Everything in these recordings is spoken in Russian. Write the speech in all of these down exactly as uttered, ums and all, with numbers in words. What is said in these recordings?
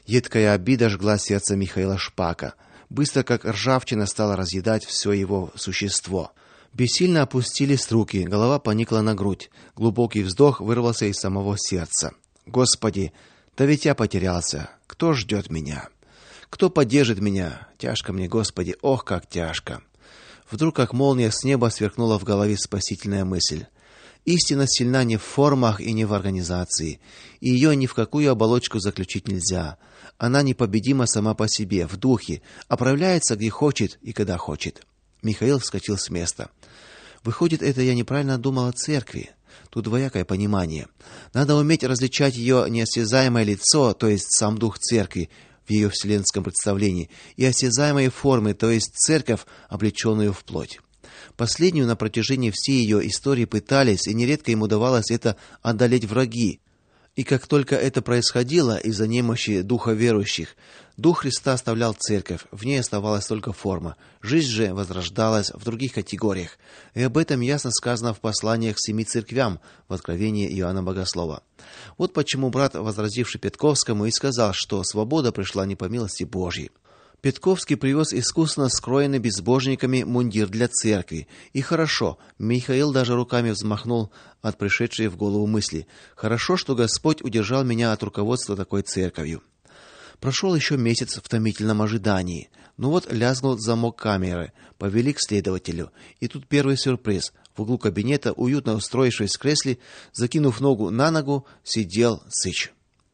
Едкая обида жгла сердце Михаила Шпака. Быстро, как ржавчина, стала разъедать все его существо. Бессильно опустились руки, голова поникла на грудь. Глубокий вздох вырвался из самого сердца. Господи, да ведь я потерялся. Кто ждет меня? Кто поддержит меня? Тяжко мне, Господи, ох, как тяжко. Вдруг, как молния с неба, сверкнула в голове спасительная мысль. Истина сильна не в формах и не в организации, и ее ни в какую оболочку заключить нельзя. Она непобедима сама по себе, в духе, оправляется где хочет и когда хочет. Михаил вскочил с места. Выходит, это я неправильно думал о церкви. Тут двоякое понимание. Надо уметь различать ее неосязаемое лицо, то есть сам дух церкви в ее вселенском представлении, и осязаемые формы, то есть церковь, облеченную в плоть. Последнюю на протяжении всей ее истории пытались, и нередко им удавалось это одолеть враги. И как только это происходило из-за немощи духа верующих, дух Христа оставлял церковь, в ней оставалась только форма. Жизнь же возрождалась в других категориях. И об этом ясно сказано в посланиях к семи церквям в Откровении Иоанна Богослова. Вот почему брат, возразивший Петковскому, и сказал, что свобода пришла не по милости Божьей. Петковский привез искусно скроенный безбожниками мундир для церкви. И хорошо, Михаил даже руками взмахнул от пришедшей в голову мысли. Хорошо, что Господь удержал меня от руководства такой церковью. Прошел еще месяц в томительном ожидании. Ну вот лязгнул замок камеры, повели к следователю. И тут первый сюрприз. В углу кабинета, уютно устроившись в кресле, закинув ногу на ногу, сидел Сыч.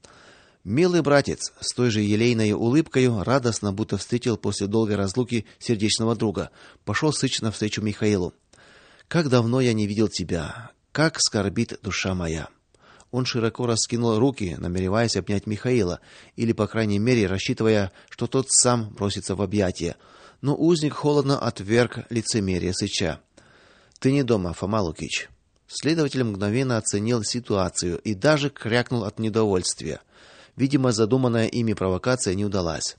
Милый братец, с той же елейной улыбкой, радостно, будто встретил после долгой разлуки сердечного друга, пошел Сыч навстречу Михаилу. Как давно я не видел тебя, как скорбит душа моя. Он широко раскинул руки, намереваясь обнять Михаила, или, по крайней мере, рассчитывая, что тот сам бросится в объятия. Но узник холодно отверг лицемерие Сыча. Ты не дома, Фома Лукич. Следователь мгновенно оценил ситуацию и даже крякнул от недовольствия. Видимо, задуманная ими провокация не удалась.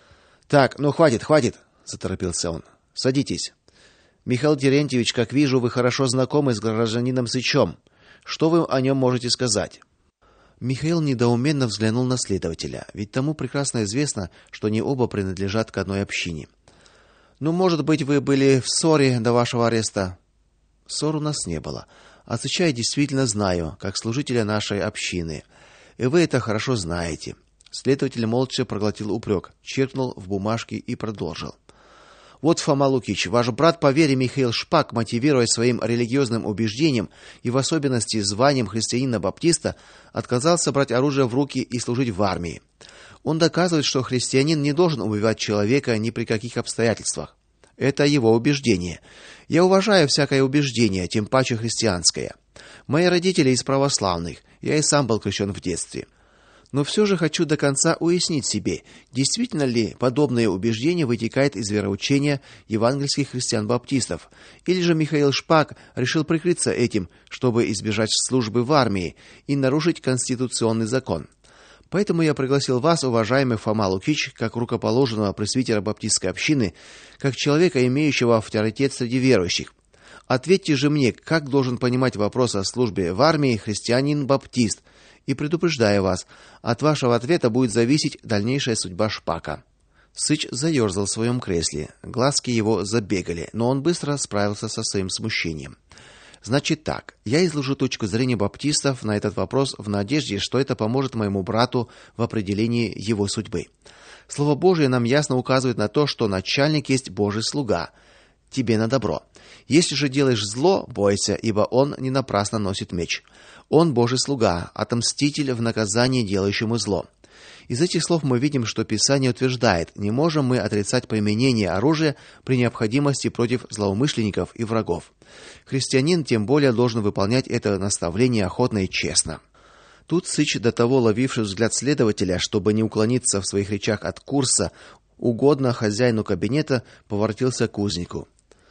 Так, ну хватит, хватит, заторопился он. Садитесь. Михаил Терентьевич, как вижу, вы хорошо знакомы с гражданином Сычом. Что вы о нем можете сказать? Михаил недоуменно взглянул на следователя, ведь тому прекрасно известно, что они оба принадлежат к одной общине. Ну, может быть, вы были в ссоре до вашего ареста? Ссор у нас не было. А Сыча я действительно знаю, как служителя нашей общины. И вы это хорошо знаете. Следователь молча проглотил упрек, черкнул в бумажке и продолжил. Вот, Фома Лукич, ваш брат по вере Михаил Шпак, мотивируясь своим религиозным убеждением и в особенности званием христианина-баптиста, отказался брать оружие в руки и служить в армии. Он доказывает, что христианин не должен убивать человека ни при каких обстоятельствах. Это его убеждение. Я уважаю всякое убеждение, тем паче христианское. Мои родители из православных, я и сам был крещен в детстве. Но все же хочу до конца уяснить себе, действительно ли подобное убеждение вытекает из вероучения евангельских христиан-баптистов, или же Михаил Шпак решил прикрыться этим, чтобы избежать службы в армии и нарушить конституционный закон. Поэтому я пригласил вас, уважаемый Фома Лукич, как рукоположенного пресвитера баптистской общины, как человека, имеющего авторитет среди верующих. Ответьте же мне, как должен понимать вопрос о службе в армии христианин-баптист, и предупреждаю вас, от вашего ответа будет зависеть дальнейшая судьба Шпака. Сыч заерзал в своем кресле, глазки его забегали, но он быстро справился со своим смущением. Значит так, я изложу точку зрения баптистов на этот вопрос в надежде, что это поможет моему брату в определении его судьбы. Слово Божие нам ясно указывает на то, что начальник есть Божий слуга. Тебе на добро. Если же делаешь зло, бойся, ибо он не напрасно носит меч. Он Божий слуга, отомститель в наказании делающему зло. Из этих слов мы видим, что Писание утверждает: не можем мы отрицать применение оружия при необходимости против злоумышленников и врагов. Христианин тем более должен выполнять это наставление охотно и честно. Тут Сыч, до того ловивший взгляд следователя, чтобы не уклониться в своих речах от курса, угодно хозяину кабинета, поворотился к узнику.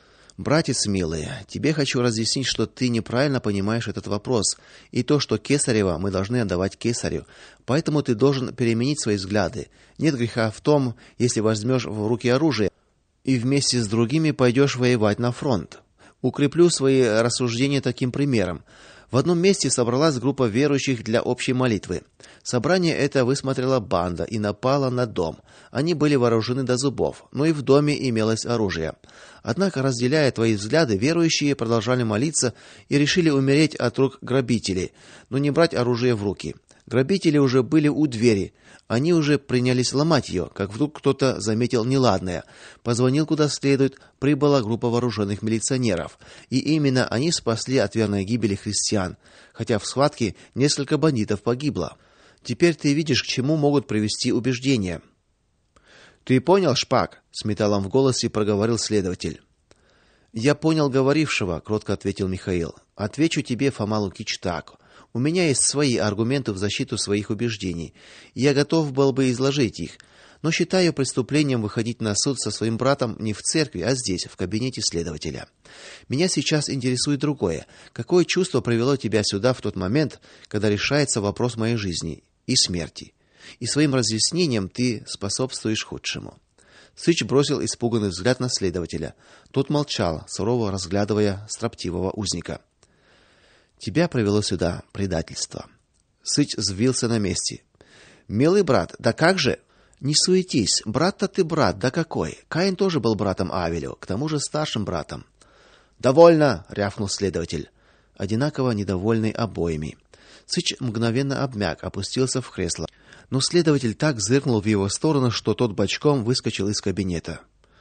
Братец милый, тебе хочу разъяснить, что ты неправильно понимаешь этот вопрос, и то, что кесарево мы должны отдавать кесарю. Поэтому ты должен переменить свои взгляды. Нет греха в том, если возьмешь в руки оружие и вместе с другими пойдешь воевать на фронт. Укреплю свои рассуждения таким примером. В одном месте собралась группа верующих для общей молитвы. Собрание это высмотрела банда и напала на дом. Они были вооружены до зубов, но и в доме имелось оружие. Однако, разделяя твои взгляды, верующие продолжали молиться и решили умереть от рук грабителей, но не брать оружие в руки. Грабители уже были у двери. Они уже принялись ломать ее, как вдруг кто-то заметил неладное. Позвонил куда следует, прибыла группа вооруженных милиционеров, и именно они спасли от верной гибели христиан, хотя в схватке несколько бандитов погибло. Теперь ты видишь, к чему могут привести убеждения. Ты понял, Шпак? С металлом в голосе проговорил следователь. Я понял говорившего, кротко ответил Михаил. Отвечу тебе, Фома Лукич, так. У меня есть свои аргументы в защиту своих убеждений, и я готов был бы изложить их, но считаю преступлением выходить на суд со своим братом не в церкви, а здесь, в кабинете следователя. Меня сейчас интересует другое. Какое чувство привело тебя сюда в тот момент, когда решается вопрос моей жизни и смерти? И своим разъяснением ты способствуешь худшему. Сыч бросил испуганный взгляд на следователя. Тот молчал, сурово разглядывая строптивого узника. Тебя привело сюда предательство. Сыч взвился на месте. Милый брат, да как же? Не суетись, брат-то ты брат, да какой? Каин тоже был братом Авелю, к тому же старшим братом. Довольно, рявкнул следователь, одинаково недовольный обоими. Сыч мгновенно обмяк, опустился в кресло. Но следователь так зыркнул в его сторону, что тот бочком выскочил из кабинета.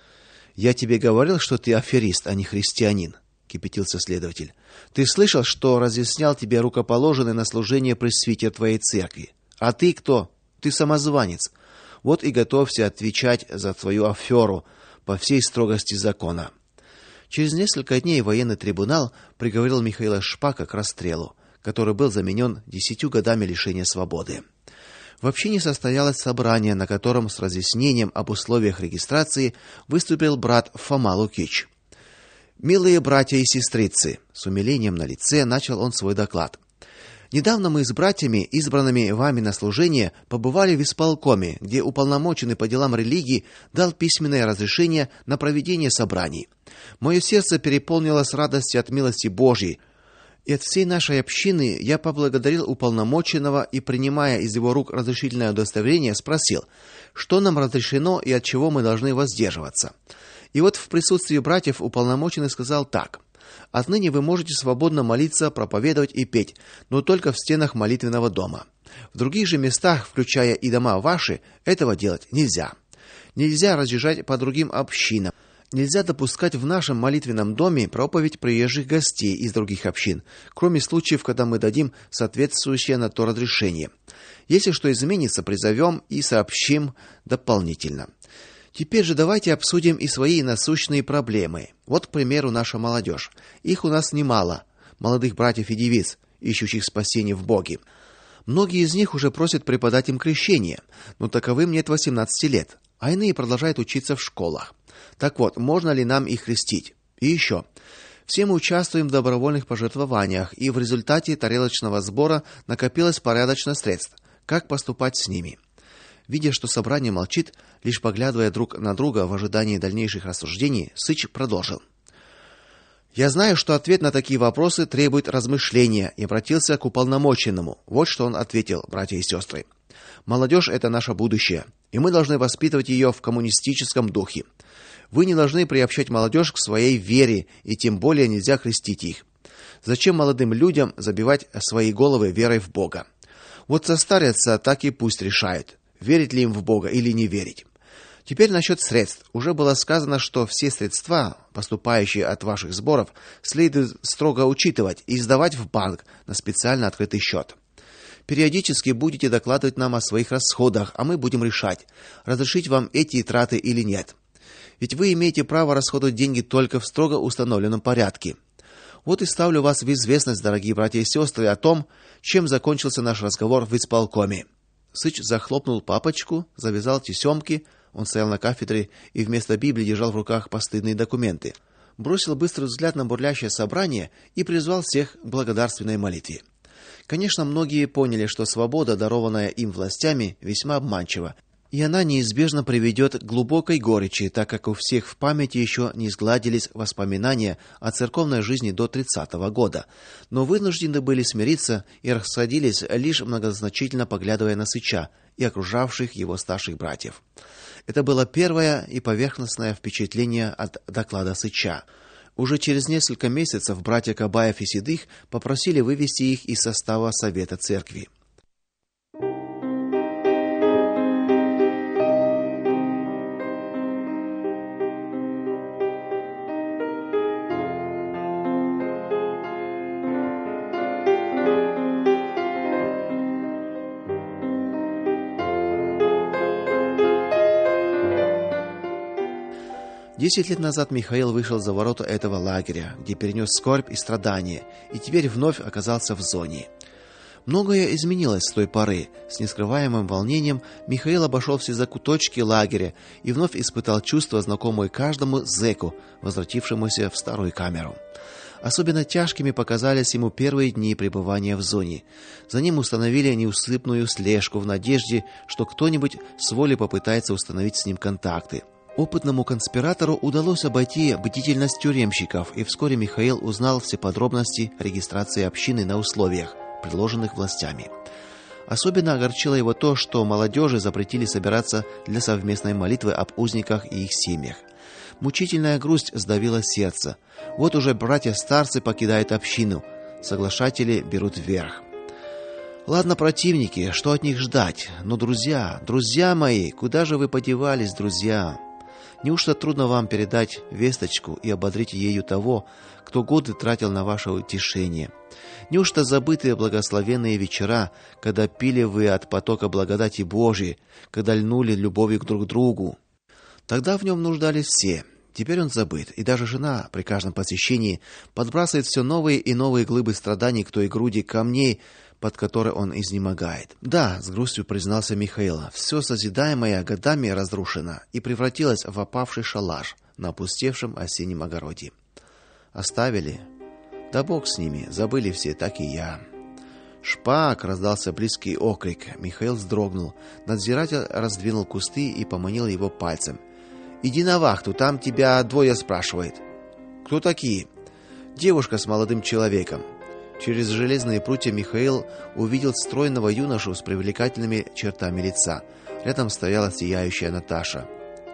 Я тебе говорил, что ты аферист, а не христианин, кипятился следователь. Ты слышал, что разъяснял тебе рукоположенный на служение пресвитер твоей церкви? А ты кто? Ты самозванец. Вот и готовься отвечать за твою аферу по всей строгости закона. Через несколько дней военный трибунал приговорил Михаила Шпака к расстрелу, который был заменен десятью годами лишения свободы. Вообще не состоялось собрание, на котором с разъяснением об условиях регистрации выступил брат Фома Лукич. Милые братья и сестрицы, с умилением на лице начал он свой доклад. Недавно мы с братьями, избранными вами на служение, побывали в исполкоме, где уполномоченный по делам религии дал письменное разрешение на проведение собраний. Мое сердце переполнилось радостью от милости Божьей. И от всей нашей общины я поблагодарил уполномоченного и, принимая из его рук разрешительное удостоверение, спросил, что нам разрешено и от чего мы должны воздерживаться. И вот в присутствии братьев уполномоченный сказал так: отныне вы можете свободно молиться, проповедовать и петь, но только в стенах молитвенного дома. В других же местах, включая и дома ваши, этого делать нельзя. Нельзя разъезжать по другим общинам. Нельзя допускать в нашем молитвенном доме проповедь приезжих гостей из других общин, кроме случаев, когда мы дадим соответствующее на то разрешение. Если что изменится, призовем и сообщим дополнительно. Теперь же давайте обсудим и свои насущные проблемы. Вот, к примеру, наша молодежь. Их у нас немало, молодых братьев и девиц, ищущих спасения в Боге. Многие из них уже просят преподать им крещение, но таковым нет восемнадцати лет, а иные продолжают учиться в школах. Так вот, можно ли нам их крестить? И еще. Все мы участвуем в добровольных пожертвованиях, и в результате тарелочного сбора накопилось порядочно средств. Как поступать с ними? Видя, что собрание молчит, лишь поглядывая друг на друга в ожидании дальнейших рассуждений, Сыч продолжил. Я знаю, что ответ на такие вопросы требует размышления, и обратился к уполномоченному. Вот что он ответил, братья и сестры. Молодежь – это наше будущее, и мы должны воспитывать ее в коммунистическом духе. Вы не должны приобщать молодежь к своей вере, и тем более нельзя крестить их. Зачем молодым людям забивать свои головы верой в Бога? Вот состарятся, так и пусть решают, верить ли им в Бога или не верить. Теперь насчет средств. Уже было сказано, что все средства, поступающие от ваших сборов, следует строго учитывать и сдавать в банк на специально открытый счет. Периодически будете докладывать нам о своих расходах, а мы будем решать, разрешить вам эти траты или нет. Ведь вы имеете право расходовать деньги только в строго установленном порядке. Вот и ставлю вас в известность, дорогие братья и сестры, о том, чем закончился наш разговор в исполкоме. Сыч захлопнул папочку, завязал тесемки. Он стоял на кафедре и вместо Библии держал в руках постыдные документы. Бросил быстрый взгляд на бурлящее собрание и призвал всех к благодарственной молитве. Конечно, многие поняли, что свобода, дарованная им властями, весьма обманчива, И она неизбежно приведет к глубокой горечи, так как у всех в памяти еще не сгладились воспоминания о церковной жизни до тридцатого года, но вынуждены были смириться и расходились, лишь многозначительно поглядывая на Сыча и окружавших его старших братьев. Это было первое и поверхностное впечатление от доклада Сыча. Уже через несколько месяцев братья Кабаев и Седых попросили вывести их из состава совета церкви. Десять лет назад Михаил вышел за ворота этого лагеря, где перенес скорбь и страдания, и теперь вновь оказался в зоне. Многое изменилось с той поры. С нескрываемым волнением Михаил обошел все закуточки лагеря и вновь испытал чувства, знакомые каждому зэку, возвратившемуся в старую камеру. Особенно тяжкими показались ему первые дни пребывания в зоне. За ним установили неусыпную слежку в надежде, что кто-нибудь с воли попытается установить с ним контакты. Опытному конспиратору удалось обойти бдительность тюремщиков, и вскоре Михаил узнал все подробности регистрации общины на условиях, предложенных властями. Особенно огорчило его то, что молодежи запретили собираться для совместной молитвы об узниках и их семьях. Мучительная грусть сдавила сердце. Вот уже братья-старцы покидают общину, соглашатели берут верх. Ладно, противники, что от них ждать? Но друзья, друзья мои, куда же вы подевались, друзья? Неужто трудно вам передать весточку и ободрить ею того, кто годы тратил на ваше утешение? Неужто забытые благословенные вечера, когда пили вы от потока благодати Божией, когда льнули любовью к друг другу? Тогда в нем нуждались все. Теперь он забыт, и даже жена при каждом посещении подбрасывает все новые и новые глыбы страданий к той груди камней, под которой он изнемогает. Да, с грустью признался Михаил, все созидаемое годами разрушено и превратилось в опавший шалаш на опустевшем осеннем огороде. Оставили? Да бог с ними, забыли все, так и я. «Шпак!» — раздался близкий окрик. Михаил вздрогнул. Надзиратель раздвинул кусты и поманил его пальцем. «Иди на вахту, там тебя двое спрашивает». «Кто такие?» «Девушка с молодым человеком». Через железные прутья Михаил увидел стройного юношу с привлекательными чертами лица. Рядом стояла сияющая Наташа.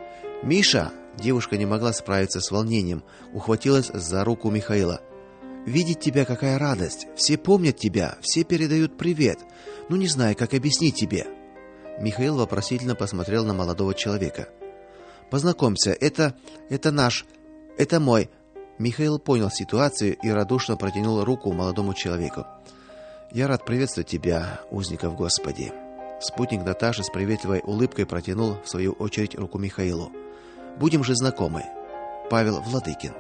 «Миша!» — девушка не могла справиться с волнением, ухватилась за руку Михаила. «Видеть тебя какая радость! Все помнят тебя, все передают привет. Ну не знаю, как объяснить тебе». Михаил вопросительно посмотрел на молодого человека. «Познакомься, это... это наш... это мой...» Михаил понял ситуацию и радушно протянул руку молодому человеку. «Я рад приветствовать тебя, узников Господи». Спутник Наташи с приветливой улыбкой протянул в свою очередь руку Михаилу. «Будем же знакомы. Павел Владыкин».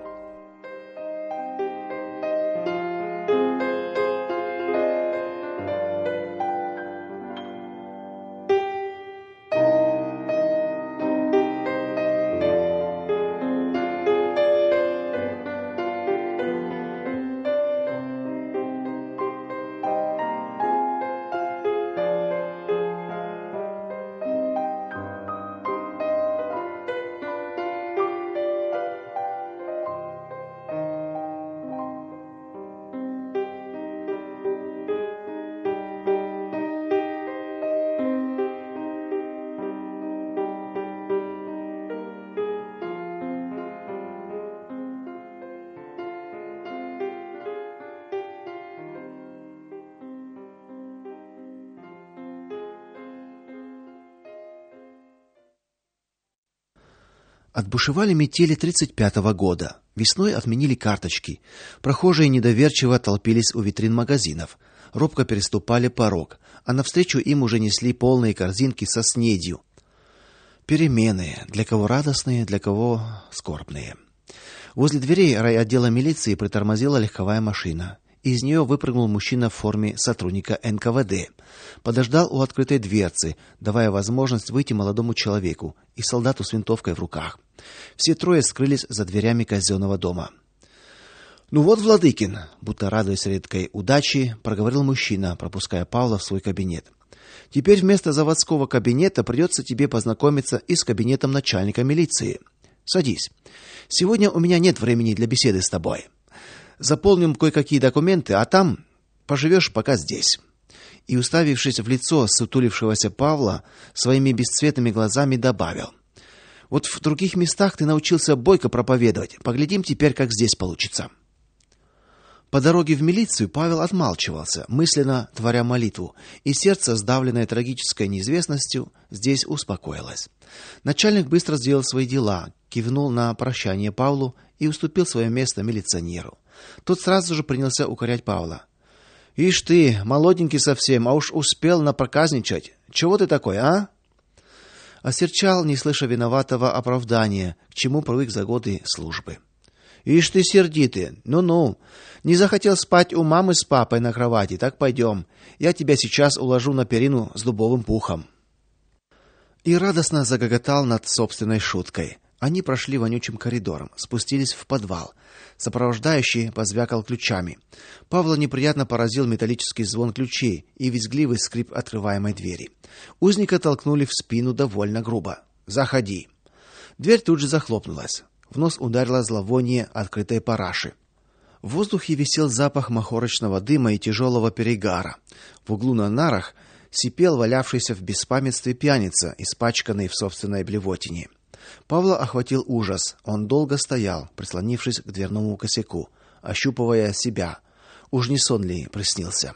Отбушевали метели тридцать пятого года. Весной отменили карточки. Прохожие недоверчиво толпились у витрин магазинов, робко переступали порог, а навстречу им уже несли полные корзинки со снедью. Перемены, для кого радостные, для кого скорбные. Возле дверей райотдела милиции притормозила легковая машина. Из нее выпрыгнул мужчина в форме сотрудника эн ка вэ дэ. Подождал у открытой дверцы, давая возможность выйти молодому человеку и солдату с винтовкой в руках. Все трое скрылись за дверями казенного дома. «Ну вот, Владыкин», будто радуясь редкой удаче, проговорил мужчина, пропуская Павла в свой кабинет. Теперь вместо заводского кабинета придется тебе познакомиться и с кабинетом начальника милиции. Садись. Сегодня у меня нет времени для беседы с тобой. Заполним кое-какие документы, а там поживешь пока здесь". И, уставившись в лицо сутулившегося Павла, своими бесцветными глазами добавил: "Вот в других местах ты научился бойко проповедовать. Поглядим теперь, как здесь получится". По дороге в милицию Павел отмалчивался, мысленно творя молитву, и сердце, сдавленное трагической неизвестностью, здесь успокоилось. Начальник быстро сделал свои дела, кивнул на прощание Павлу и уступил свое место милиционеру. Тот сразу же принялся укорять Павла: "Ишь ты, молоденький совсем, а уж успел напроказничать. Чего ты такой, а?" Осерчал, не слыша виноватого оправдания, к чему привык за годы службы. "Ишь ты сердитый. Ну-ну. Не захотел спать у мамы с папой на кровати, так пойдем. Я тебя сейчас уложу на перину с дубовым пухом". И радостно загоготал над собственной шуткой. Они прошли вонючим коридором, спустились в подвал. Сопровождающий позвякал ключами. Павла неприятно поразил металлический звон ключей и визгливый скрип открываемой двери. Узника толкнули в спину довольно грубо. "Заходи". Дверь тут же захлопнулась. В нос ударило зловоние открытой параши. В воздухе висел запах махорочного дыма и тяжелого перегара. В углу на нарах сипел валявшийся в беспамятстве пьяница, испачканный в собственной блевотине. Павла охватил ужас. Он долго стоял, прислонившись к дверному косяку, ощупывая себя. Уж не сон ли приснился?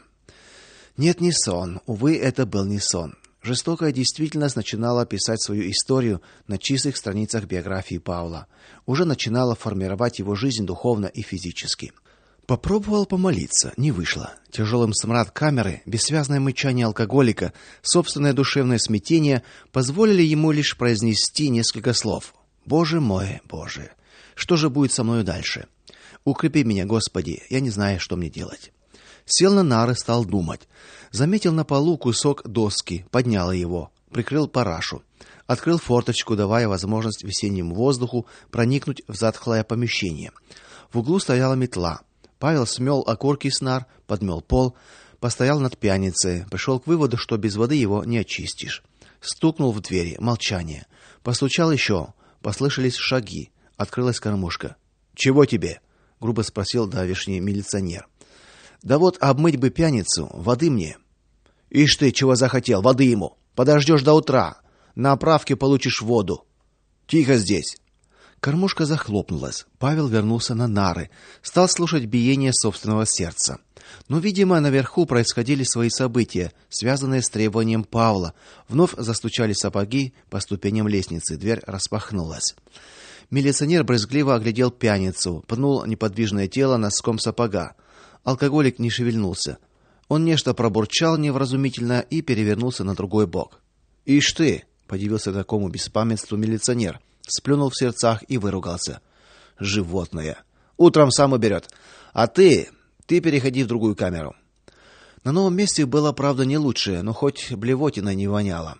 Нет, не сон. Увы, это был не сон. Жестокая действительность начинала писать свою историю на чистых страницах биографии Павла. Уже начинала формировать его жизнь духовно и физически. Попробовал помолиться, не вышло. Тяжелым смрад камеры, бессвязное мычание алкоголика, собственное душевное смятение позволили ему лишь произнести несколько слов: "Боже мой, Боже, что же будет со мною дальше? Укрепи меня, Господи, я не знаю, что мне делать". Сел на нары, стал думать. Заметил на полу кусок доски, поднял его, прикрыл парашу, открыл форточку, давая возможность весеннему воздуху проникнуть в затхлое помещение. В углу стояла метла. Павел смел окурки с нар, подмел пол, постоял над пьяницей, пришел к выводу, что без воды его не очистишь. Стукнул в двери, молчание. Постучал еще, послышались шаги, открылась кормушка. "Чего тебе?" грубо спросил давишний милиционер. "Да вот обмыть бы пьяницу, воды мне". "Ишь ты, чего захотел, воды ему. Подождешь до утра. На оправке получишь воду. Тихо здесь". Кормушка захлопнулась. Павел вернулся на нары, стал слушать биение собственного сердца. Но, видимо, наверху происходили свои события, связанные с требованием Павла. Вновь застучали сапоги по ступеням лестницы, дверь распахнулась. Милиционер брезгливо оглядел пьяницу, пнул неподвижное тело носком сапога. Алкоголик не шевельнулся. Он нечто пробурчал невразумительно и перевернулся на другой бок. "Ишь ты", подивился такому беспамятству милиционер, сплюнул в сердцах и выругался. "Животное. Утром сам уберет. А ты, ты переходи в другую камеру". На новом месте было, правда, не лучше, но хоть блевотина не воняло.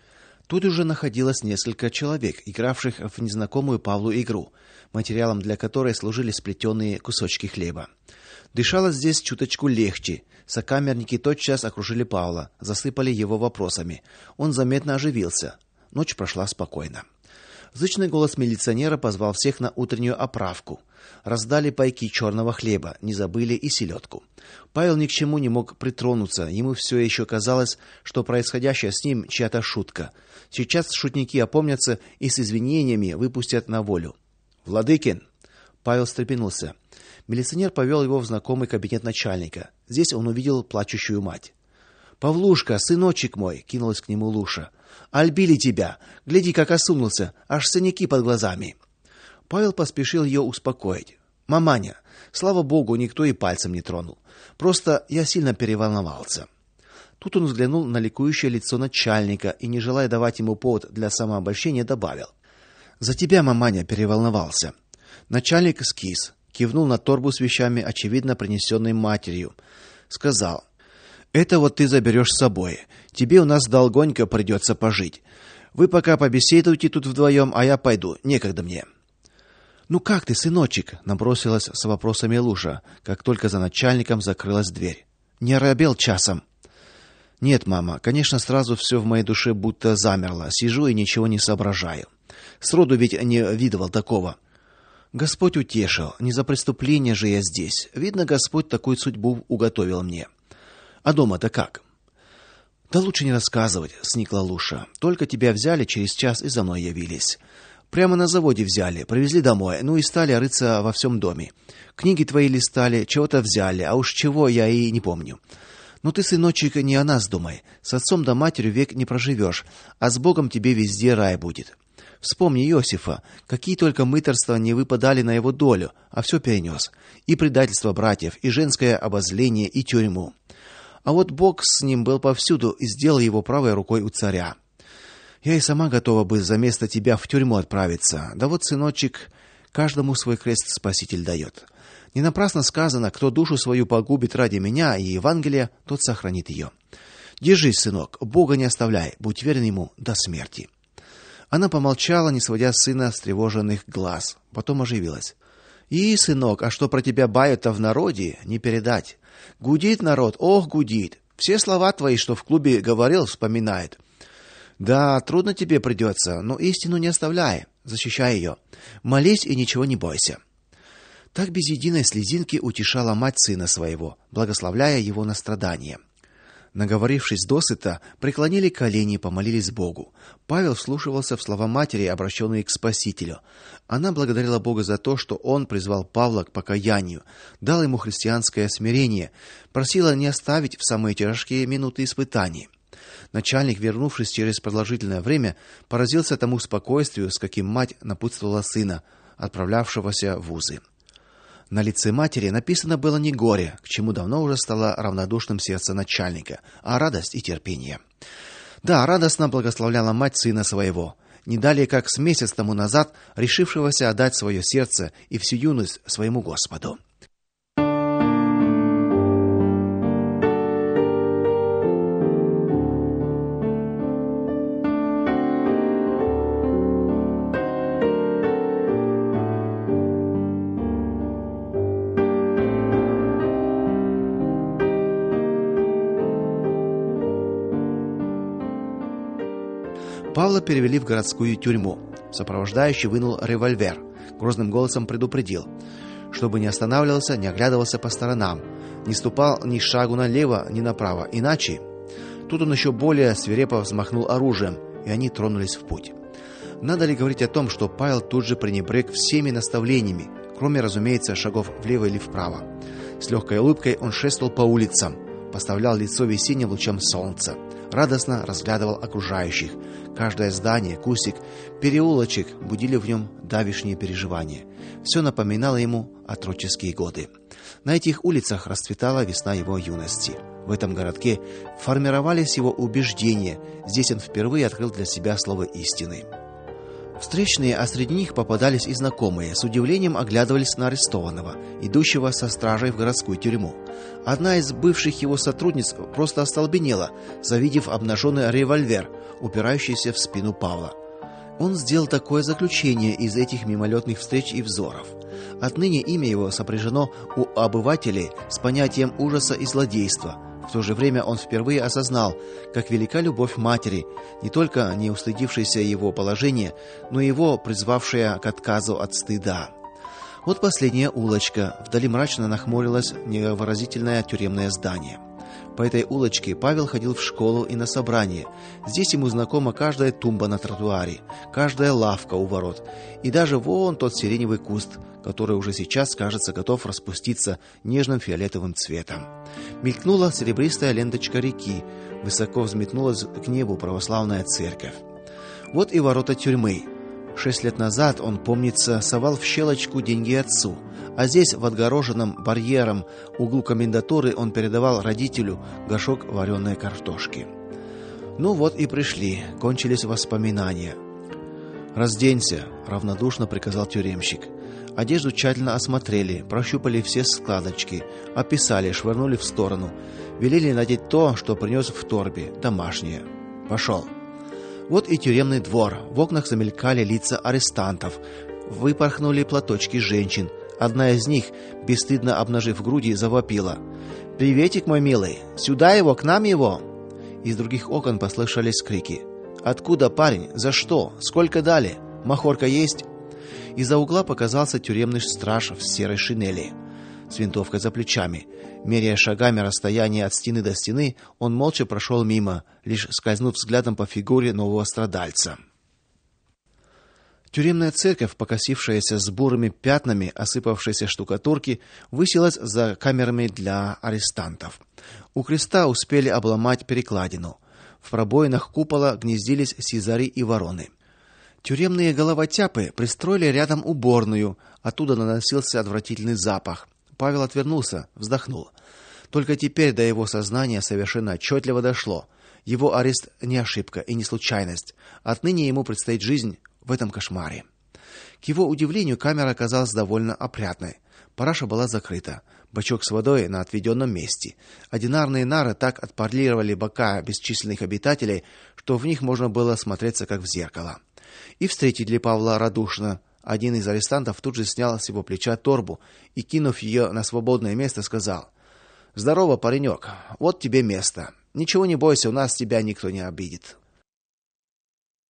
Тут уже находилось несколько человек, игравших в незнакомую Павлу игру, материалом для которой служили сплетенные кусочки хлеба. Дышалось здесь чуточку легче. Сокамерники тотчас окружили Павла, засыпали его вопросами. Он заметно оживился. Ночь прошла спокойно. Зычный голос милиционера позвал всех на утреннюю оправку. Раздали пайки черного хлеба, не забыли и селедку. Павел ни к чему не мог притронуться, ему все еще казалось, что происходящее с ним чья-то шутка. Сейчас шутники опомнятся и с извинениями выпустят на волю. "Владыкин!" Павел встрепенулся. Милиционер повел его в знакомый кабинет начальника. Здесь он увидел плачущую мать. "Павлушка, сыночек мой", кинулась к нему Луша. "Альбили тебя. Гляди, как осунулся, аж синяки под глазами". Павел поспешил ее успокоить. "Маманя, слава богу, никто и пальцем не тронул. Просто я сильно переволновался". Тут он взглянул на ликующее лицо начальника и, не желая давать ему повод для самообольщения, добавил: "За тебя, маманя, переволновался". Начальник скис, кивнул на торбу с вещами, очевидно принесенной матерью, сказал: "Это вот ты заберешь с собой. Тебе у нас долгонько придется пожить. Вы пока побеседуйте тут вдвоем, а я пойду, некогда мне". "Ну как ты, сыночек?" набросилась с вопросами Луша, как только за начальником закрылась дверь. "Не оробел часом?" Нет, мама, конечно, сразу все в моей душе будто замерло. Сижу и ничего не соображаю. Сроду ведь не видывал такого. Господь утешил. Не за преступление же я здесь. Видно, Господь такую судьбу уготовил мне. А дома-то как? Да лучше не рассказывать, сникла Луша. Только тебя взяли, через час и за мной явились. Прямо на заводе взяли, привезли домой, ну и стали рыться во всем доме. Книги твои листали, чего-то взяли, а уж чего я и не помню. Ну ты, сыночек, не о нас думай. С отцом да матерью век не проживешь, а с Богом тебе везде рай будет. Вспомни Иосифа, какие только мытарства не выпадали на его долю, а все перенес. И предательство братьев, и женское обозление, и тюрьму. А вот Бог с ним был повсюду и сделал его правой рукой у царя. Я и сама готова бы за место тебя в тюрьму отправиться. Да вот, сыночек, каждому свой крест Спаситель дает. Не напрасно сказано: кто душу свою погубит ради меня и Евангелия, тот сохранит ее. Держись, сынок, Бога не оставляй, будь верен ему до смерти. Она помолчала, не сводя с сына встревоженных глаз, потом оживилась. И, сынок, а что про тебя бают-то в народе, не передать. Гудит народ, ох, гудит. Все слова твои, что в клубе говорил, вспоминает. Да, трудно тебе придется, но истину не оставляй, защищай ее. Молись и ничего не бойся. Так без единой слезинки утешала мать сына своего, благословляя его на страдания. Наговорившись досыта, преклонили колени и помолились Богу. Павел вслушивался в слова матери, обращенные к Спасителю. Она благодарила Бога за то, что он призвал Павла к покаянию, дал ему христианское смирение, просила не оставить в самые тяжкие минуты испытаний. Начальник, вернувшись через продолжительное время, поразился тому спокойствию, с каким мать напутствовала сына, отправлявшегося в вузы. На лице матери написано было не горе, к чему давно уже стало равнодушным сердце начальника, а радость и терпение. Да, радостно благословляла мать сына своего, не далее как с месяц тому назад решившегося отдать свое сердце и всю юность своему Господу. Павла перевели в городскую тюрьму. Сопровождающий вынул револьвер, грозным голосом предупредил, чтобы не останавливался, не оглядывался по сторонам, не ступал ни шагу налево, ни направо, иначе. Тут он еще более свирепо взмахнул оружием, и они тронулись в путь. Надо ли говорить о том, что Павел тут же пренебрег всеми наставлениями, кроме, разумеется, шагов влево или вправо. С легкой улыбкой он шествовал по улицам, поставлял лицо весенним лучам солнца, радостно разглядывал окружающих. Каждое здание, кустик, переулочек будили в нем давишние переживания. Все напоминало ему отроческие годы. На этих улицах расцветала весна его юности. В этом городке формировались его убеждения. Здесь он впервые открыл для себя слово истины. Встречные, а среди них попадались и знакомые, с удивлением оглядывались на арестованного, идущего со стражей в городскую тюрьму. Одна из бывших его сотрудниц просто остолбенела, завидев обнаженный револьвер, упирающийся в спину Павла. Он сделал такое заключение из этих мимолетных встреч и взоров. Отныне имя его сопряжено у обывателей с понятием ужаса и злодейства. В то же время он впервые осознал, как велика любовь матери, не только не устыдившейся его положения, но и его призвавшая к отказу от стыда. Вот последняя улочка, вдали мрачно нахмурилось невыразительное тюремное здание. По этой улочке Павел ходил в школу и на собрания. Здесь ему знакома каждая тумба на тротуаре, каждая лавка у ворот, и даже вон тот сиреневый куст, который уже сейчас, кажется, готов распуститься нежным фиолетовым цветом. Мелькнула серебристая ленточка реки, высоко взметнулась к небу православная церковь. Вот и ворота тюрьмы. Шесть лет назад он, помнится, совал в щелочку деньги отцу, а здесь, в отгороженном барьером углу комендатуры, он передавал родителю горшок вареной картошки. Ну вот и пришли, кончились воспоминания. «Разденься», — равнодушно приказал тюремщик. Одежду тщательно осмотрели, прощупали все складочки, описали, швырнули в сторону, велели надеть то, что принес в торбе, домашнее. Пошел. Вот и тюремный двор. В окнах замелькали лица арестантов, выпорхнули платочки женщин. Одна из них, бесстыдно обнажив груди, завопила: «Приветик, мой милый! Сюда его, к нам его!» Из других окон послышались крики. «Откуда, парень? За что? Сколько дали? Махорка есть?» Из-за угла показался тюремный страж в серой шинели с винтовкой за плечами. Меряя шагами расстояние от стены до стены, он молча прошел мимо, лишь скользнув взглядом по фигуре нового страдальца. Тюремная церковь, покосившаяся с бурыми пятнами осыпавшейся штукатурки, высилась за камерами для арестантов. У креста успели обломать перекладину. В пробоинах купола гнездились сизари и вороны. Тюремные головотяпы пристроили рядом уборную, оттуда наносился отвратительный запах. Павел отвернулся, вздохнул. Только теперь до его сознания совершенно отчетливо дошло: его арест не ошибка и не случайность. Отныне ему предстоит жизнь в этом кошмаре. К его удивлению, камера оказалась довольно опрятной. Параша была закрыта, бачок с водой на отведенном месте. Одинарные нары так отполировали бока бесчисленных обитателей, что в них можно было смотреться как в зеркало. И встретили Павла радушно. Один из арестантов тут же снял с его плеча торбу и, кинув ее на свободное место, сказал: "Здорово, паренек. Вот тебе место. Ничего не бойся, у нас тебя никто не обидит".